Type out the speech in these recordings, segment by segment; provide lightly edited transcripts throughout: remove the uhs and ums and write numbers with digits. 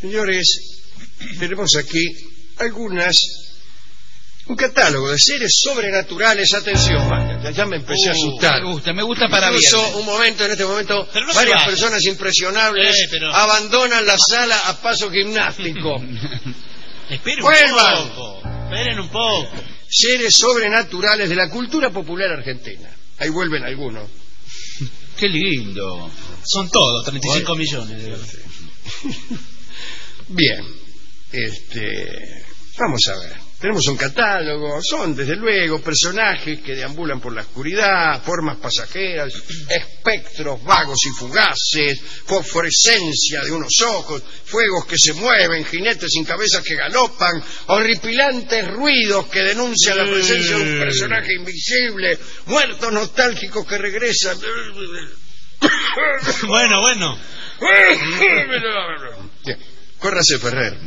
Señores, tenemos aquí un catálogo de seres sobrenaturales. Atención, ya me empecé a asustar. Me gusta para bien. En este momento, varias personas impresionables abandonan la sala a paso gimnástico. Esperen un poco. Seres sobrenaturales de la cultura popular argentina. Ahí vuelven algunos. Qué lindo. Son todos, 35 millones. Bien, vamos a ver. Tenemos un catálogo, son desde luego personajes que deambulan por la oscuridad, formas pasajeras, espectros vagos y fugaces, fosforescencia de unos ojos, fuegos que se mueven, jinetes sin cabezas que galopan, horripilantes ruidos que denuncian la presencia de un personaje invisible, muertos nostálgicos que regresan. Bueno. Córrase, Ferrer.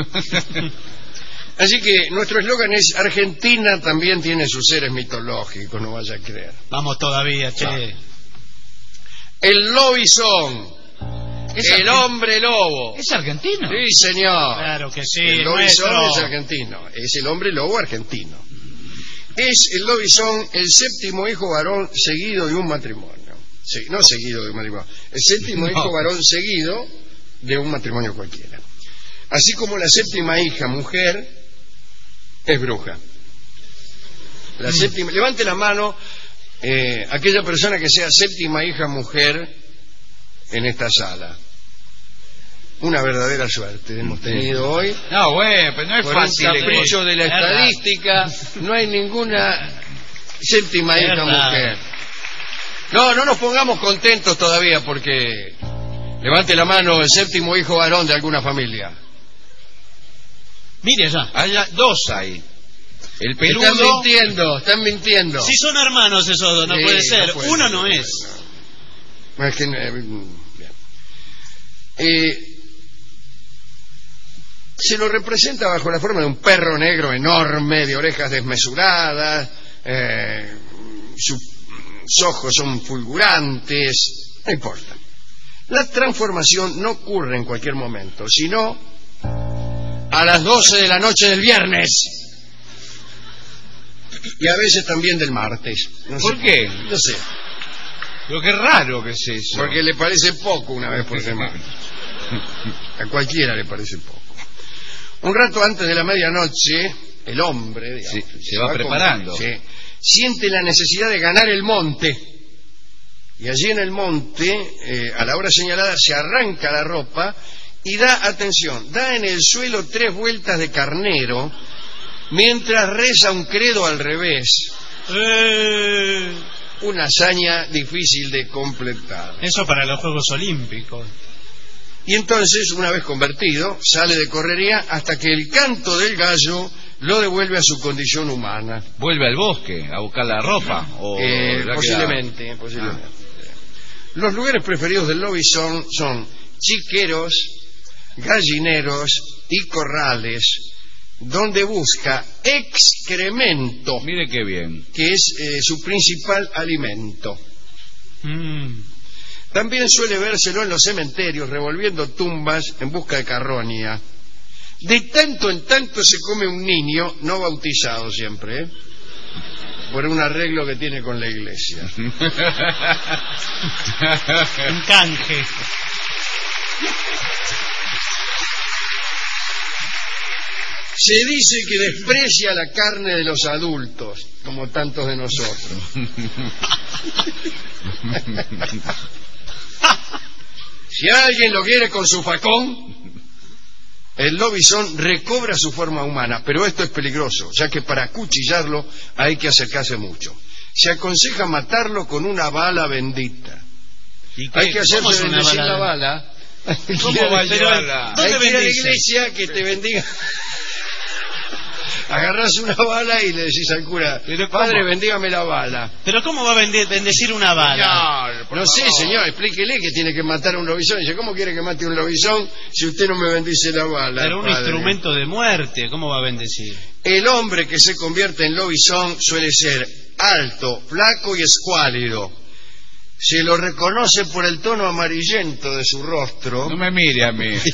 Así que nuestro eslogan es: Argentina también tiene sus seres mitológicos, no vaya a creer. Vamos todavía, che. El lobizón, el hombre lobo. ¿Es argentino? Sí, señor. Claro que sí. El lobizón es argentino, es el hombre lobo argentino. Es el lobizón el séptimo hijo varón seguido de un matrimonio. Sí, no seguido de un matrimonio. El séptimo hijo varón seguido de un matrimonio cualquiera. Así como la séptima hija mujer es bruja. La séptima, levante la mano aquella persona que sea séptima hija mujer en esta sala. Una verdadera suerte hemos tenido hoy. No, güey, pero no es por fácil. Por un capricho de la estadística, no hay ninguna séptima hija mujer. No nos pongamos contentos todavía porque levante la mano el séptimo hijo varón de alguna familia. Mire ya. Hay dos ahí. El peludo. Están mintiendo. Si son hermanos esos dos, no puede ser. No puede Uno ser. No es. No, es que, se lo representa bajo la forma de un perro negro enorme, de orejas desmesuradas, sus ojos son fulgurantes. No importa. La transformación no ocurre en cualquier momento, sino a las 12 de la noche del viernes y a veces también del martes. No sé ¿Por qué? No sé. Pero qué raro que es eso. Porque le parece poco una vez por semana. A cualquiera le parece poco. Un rato antes de la medianoche, el hombre, digamos, se va preparando. Siente la necesidad de ganar el monte. Y allí en el monte, a la hora señalada, se arranca la ropa y da en el suelo 3 vueltas de carnero mientras reza un credo al revés. Una hazaña difícil de completar. Eso para los Juegos Olímpicos. Y entonces, una vez convertido, sale de correría hasta que el canto del gallo lo devuelve a su condición humana. ¿Vuelve al bosque a buscar la ropa? Posiblemente. Los lugares preferidos del lobizón son chiqueros, gallineros y corrales, donde busca excremento. Mire qué bien. Que es su principal alimento. También suele vérselo en los cementerios, revolviendo tumbas en busca de carroña. De tanto en tanto se come un niño, no bautizado siempre, por un arreglo que tiene con la iglesia. Un canje. Se dice que desprecia la carne de los adultos, como tantos de nosotros. Si alguien lo quiere con su facón, el lobizón recobra su forma humana, pero esto es peligroso, ya que para acuchillarlo hay que acercarse mucho. Se aconseja matarlo con una bala bendita. Hay que hacerse bendecir la bala. ¿Cómo va a llevarla? Hay que ir a la iglesia que te bendiga. Agarrás una bala y le decís al cura: padre, bendígame la bala. ¿Pero cómo va a bendecir una bala? No sé, señor, explíquele que tiene que matar a un lobizón. Dice: ¿cómo quiere que mate a un lobizón si usted no me bendice la bala? Pero un instrumento de muerte, ¿cómo va a bendecir? El hombre que se convierte en lobizón suele ser alto, flaco y escuálido. Se lo reconoce por el tono amarillento de su rostro. No me mire a mí.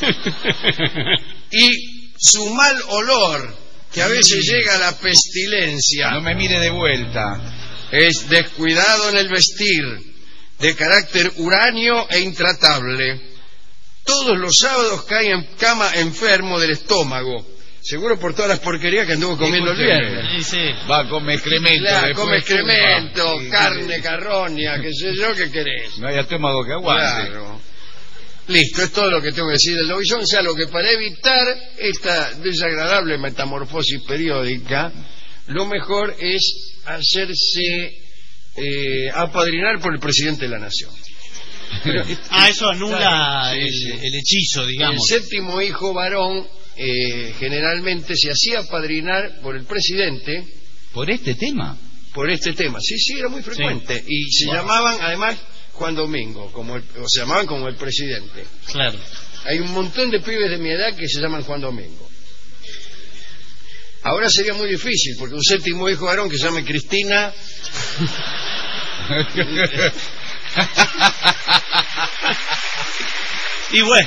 Y su mal olor, que a veces llega a la pestilencia. No me mire de vuelta. Es descuidado en el vestir, de carácter huraño e intratable. Todos los sábados cae en cama enfermo del estómago, seguro por todas las porquerías que anduvo comiendo el viernes. Sí, sí. Va a comer excremento. Claro, después come excremento, fuma. carne, carroña, qué sé yo, ¿qué querés? No hay estómago que aguante. Claro. Listo, es todo lo que tengo que decir del lobizón, sea lo que para evitar esta desagradable metamorfosis periódica, lo mejor es hacerse apadrinar por el presidente de la nación. Pero, Eso anula sí, sí. el hechizo, digamos. El séptimo hijo varón generalmente se hacía apadrinar por el presidente ¿Por este tema? por este tema. Sí, sí, era muy frecuente. Y se llamaban, además, Juan Domingo, o se llamaban como el presidente. Claro. Hay un montón de pibes de mi edad que se llaman Juan Domingo. Ahora sería muy difícil, porque un séptimo hijo varón que se llame Cristina... Y bueno,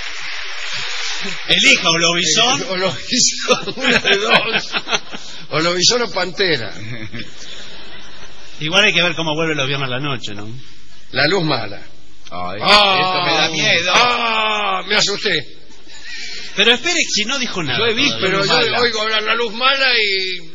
elija o lobizón. O lobizón, una de dos. O lobizón o pantera. Igual hay que ver cómo vuelve los viernes a la noche, ¿no? La luz mala. Ay, esto me da miedo. ¡Ah! Me asusté. Pero espere, si no dijo nada. Yo he visto Pero luz yo mala. oigo hablar la luz mala y...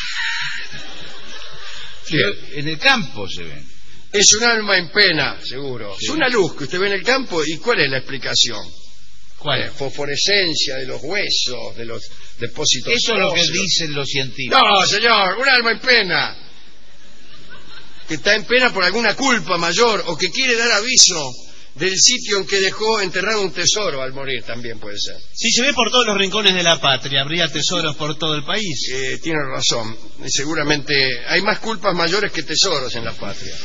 En el campo se ven. Es un alma en pena, seguro. Sí. Es una luz que usted ve en el campo. ¿Y cuál es la explicación? ¿Cuál? Fosforescencia de los huesos, de los depósitos. Eso es lo que óseos. dicen los científicos. No, señor, un alma en pena. Que está en pena por alguna culpa mayor o que quiere dar aviso del sitio en que dejó enterrado un tesoro al morir, también puede ser. Si se ve por todos los rincones de la patria, habría tesoros por todo el país. Tiene razón. Seguramente hay más culpas mayores que tesoros en la patria.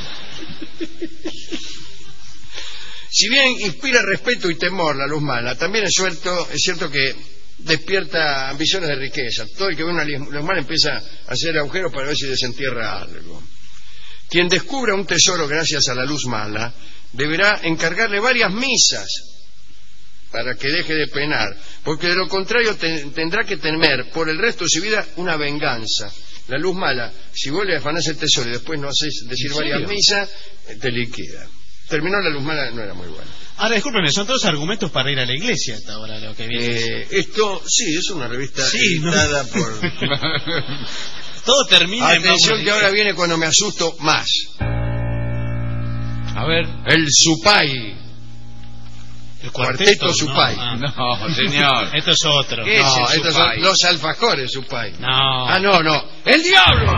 Si bien inspira respeto y temor la luz mala, también es cierto que despierta ambiciones de riqueza. Todo el que ve una luz mala empieza a hacer agujeros para ver si desentierra algo. Quien descubra un tesoro gracias a la luz mala deberá encargarle varias misas para que deje de penar, porque de lo contrario tendrá que temer por el resto de su vida una venganza. La luz mala, si vuelve a afanarse el tesoro y después no haces decir varias misas, te liquida. Terminó la luz mala, no era muy buena. Ahora, discúlpeme, son todos argumentos para ir a la iglesia hasta ahora lo que viene. Esto, sí, es una revista editada por... Todo termina en... Atención que ahora viene cuando me asusto más. A ver. El Supay. El Cuarteto Supay. No, señor. Esto es otro. ¿Qué? No, es el estos Supay? son los alfajores Supay. No. Ah, no. ¡El diablo!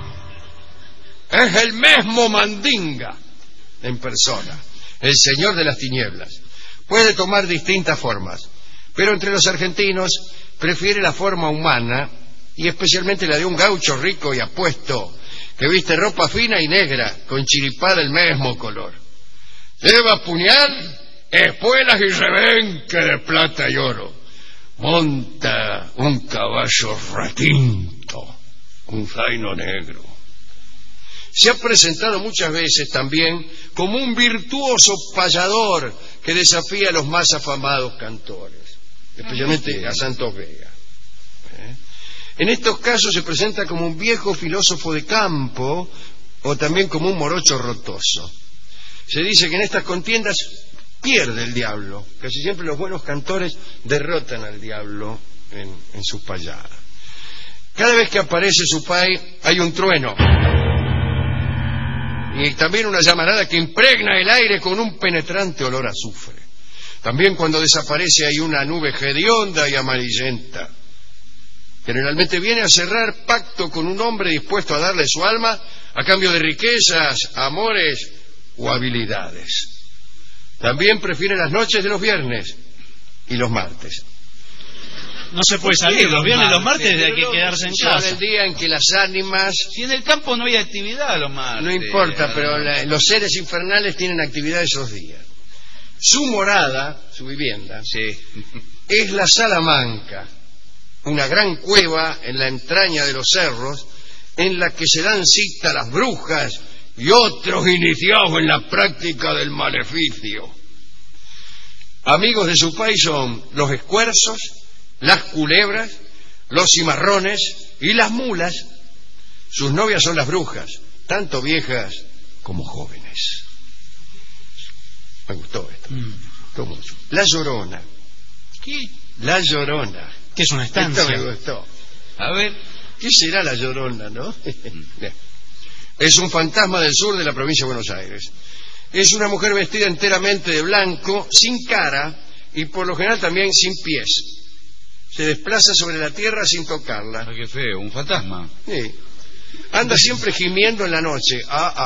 Es el mismo Mandinga en persona, el señor de las tinieblas. Puede tomar distintas formas, pero entre los argentinos prefiere la forma humana y especialmente la de un gaucho rico y apuesto que viste ropa fina y negra con chiripá del mismo color. Lleva puñal, espuelas y rebenque de plata y oro. Monta un caballo retinto, un zaino negro. Se ha presentado muchas veces también como un virtuoso payador que desafía a los más afamados cantores, especialmente a Santos Vega. En estos casos se presenta como un viejo filósofo de campo o también como un morocho rotoso. Se dice que en estas contiendas pierde el diablo. Casi siempre los buenos cantores derrotan al diablo en sus payadas. Cada vez que aparece Supay hay un trueno y también una llamarada que impregna el aire con un penetrante olor a azufre. También cuando desaparece hay una nube hedionda y amarillenta. Generalmente viene a cerrar pacto con un hombre dispuesto a darle su alma a cambio de riquezas, amores o habilidades. También prefiere las noches de los viernes y los martes. No se puede salir, los viernes y los martes hay que quedarse en Son casa. el día en que las ánimas... Si en el campo no hay actividad los martes. No importa, pero los seres infernales tienen actividad esos días. Su morada, su vivienda, Sí. es la Salamanca, una gran cueva en la entraña de los cerros en la que se dan cita las brujas y otros iniciados en la práctica del maleficio. Amigos de su país son los escuerzos, las culebras, los cimarrones y las mulas. Sus novias son las brujas, tanto viejas como jóvenes. Me gustó esto. Gustó mucho. La Llorona. ¿Qué? La Llorona. Que es una estancia. Esto me gustó. A ver. ¿Qué será la Llorona, no? Es un fantasma del sur de la provincia de Buenos Aires. Es una mujer vestida enteramente de blanco, sin cara y por lo general también sin pies. Se desplaza sobre la tierra sin tocarla. Qué feo, un fantasma. Sí. Anda siempre gimiendo en la noche.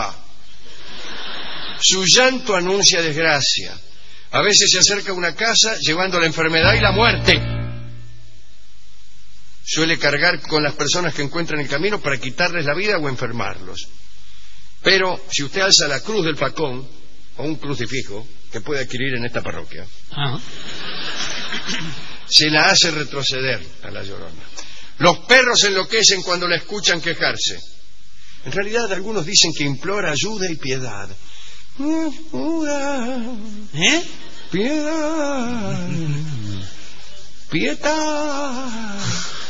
Su llanto anuncia desgracia. A veces se acerca a una casa llevando la enfermedad y la muerte. Suele cargar con las personas que encuentra en el camino para quitarles la vida o enfermarlos. Pero si usted alza la cruz del facón o un crucifijo que puede adquirir en esta parroquia, se la hace retroceder a la Llorona. Los perros enloquecen cuando la escuchan quejarse. En realidad algunos dicen que implora ayuda y piedad. Piedad. Piedad.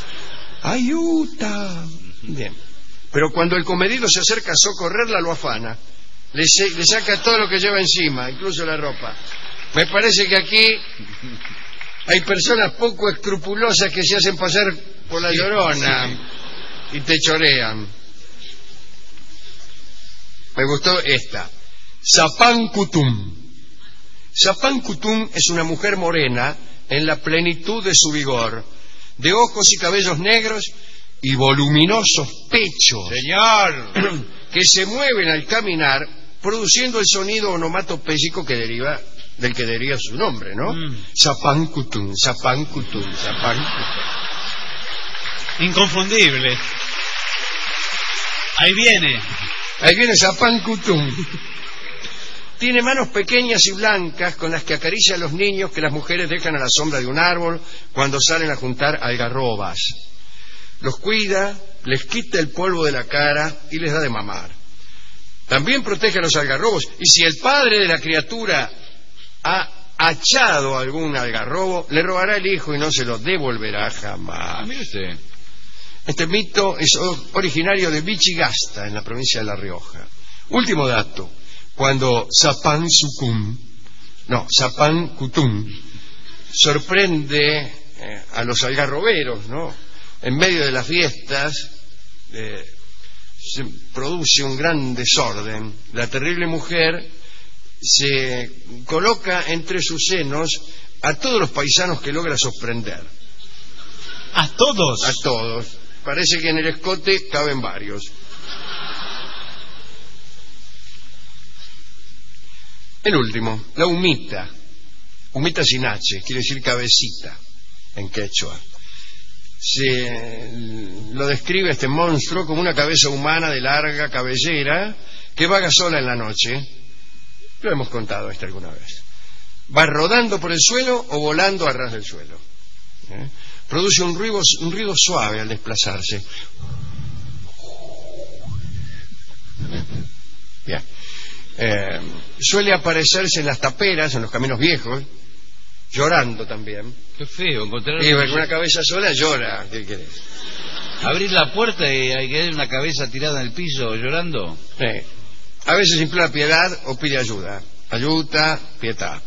Ayuda. Bien. Pero cuando el comedido se acerca a socorrerla, lo afana. Le saca todo lo que lleva encima, incluso la ropa. Me parece que aquí hay personas poco escrupulosas que se hacen pasar por la Llorona y te chorean. Me gustó esta. Sapancutum. Sapancutum es una mujer morena en la plenitud de su vigor, de ojos y cabellos negros y voluminosos pechos, Señor, que se mueven al caminar, produciendo el sonido onomatopéyico del que deriva su nombre, ¿no? Sapancutum, sapancutum, sapancutum. Inconfundible. Ahí viene Sapancutum. Tiene manos pequeñas y blancas con las que acaricia a los niños que las mujeres dejan a la sombra de un árbol cuando salen a juntar algarrobas. Los cuida, les quita el polvo de la cara y les da de mamar. También protege a los algarrobos, y si el padre de la criatura ha hachado algún algarrobo, le robará el hijo y no se lo devolverá jamás. Mire usted. Este mito es originario de Vichigasta, en la provincia de La Rioja. Último dato. Cuando Sapancutum sorprende a los algarroberos, ¿no? En medio de las fiestas se produce un gran desorden. La terrible mujer se coloca entre sus senos a todos los paisanos que logra sorprender. ¿A todos? A todos. Parece que en el escote caben varios. El último, la humita. Humita sin H, quiere decir cabecita en quechua. Se lo describe este monstruo como una cabeza humana de larga cabellera que vaga sola en la noche. Lo hemos contado esto alguna vez. Va rodando por el suelo o volando a ras del suelo. Produce un ruido suave al desplazarse. Bien. Suele aparecerse en las taperas, en los caminos viejos, llorando también. Qué feo encontrar Y con una cabeza sola llora. ¿Qué querés? Abrir la puerta y hay que ver una cabeza tirada en el piso llorando. A veces implora piedad o pide ayuda. Ayuda, pietà.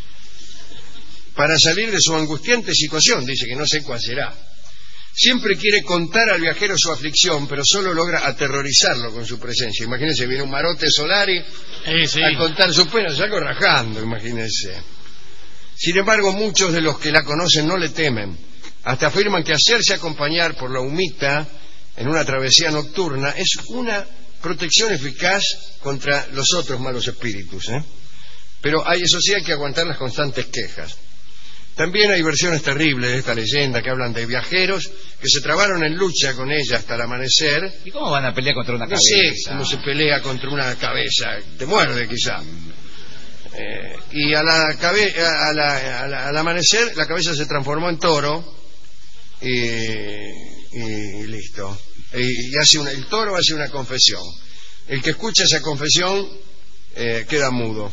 Para salir de su angustiante situación, dice que no sé cuál será. Siempre quiere contar al viajero su aflicción, pero solo logra aterrorizarlo con su presencia. Imagínense, viene un marote Solari a contar su pena, salgo rajando, imagínense. Sin embargo, muchos de los que la conocen no le temen. Hasta afirman que hacerse acompañar por la humita en una travesía nocturna es una protección eficaz contra los otros malos espíritus. Pero eso sí, hay que aguantar las constantes quejas. También hay versiones terribles de esta leyenda que hablan de viajeros que se trabaron en lucha con ella hasta el amanecer. ¿Y cómo van a pelear contra una cabeza? No sé cómo se pelea contra una cabeza, te muerde quizá. Y al amanecer la cabeza se transformó en toro y listo. Y el toro hace una confesión. El que escucha esa confesión queda mudo.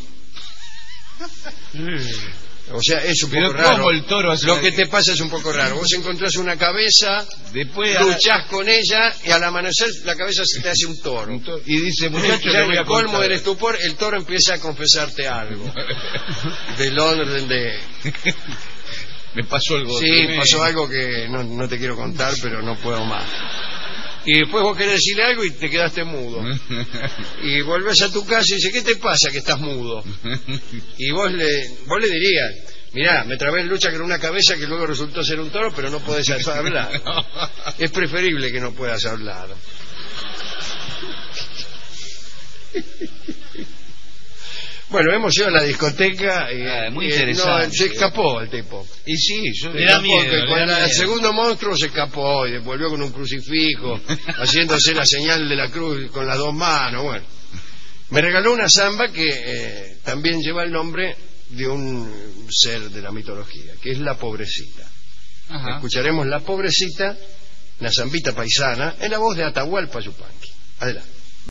O sea, es un Pero poco raro. ¿cómo el toro hace Lo que te pasa es un poco raro. Vos encontrás una cabeza, Después luchás con ella y al amanecer la cabeza se te hace un toro. y dice, muchacho, Ya le en voy a el colmo contar. del estupor, el toro empieza a confesarte algo. Del orden de... Me pasó algo. Sí, tremendo. pasó algo que no te quiero contar, pero no puedo más. Y después vos querés decirle algo y te quedaste mudo. Y volvés a tu casa y dices, ¿qué te pasa que estás mudo? Y vos le dirías, mirá, me trabé en lucha con una cabeza que luego resultó ser un toro, pero no podés hablar. Es preferible que no puedas hablar. Bueno, hemos ido a la discoteca y muy interesante. se escapó el tipo. Y sí, yo Le da miedo, le da Con el miedo. segundo monstruo se escapó y volvió con un crucifijo, haciéndose la señal de la cruz con las dos manos. Bueno, me regaló una samba que también lleva el nombre de un ser de la mitología, que es la Pobrecita. Ajá. Escucharemos La Pobrecita, la zambita paisana, en la voz de Atahualpa Yupanqui. Adelante.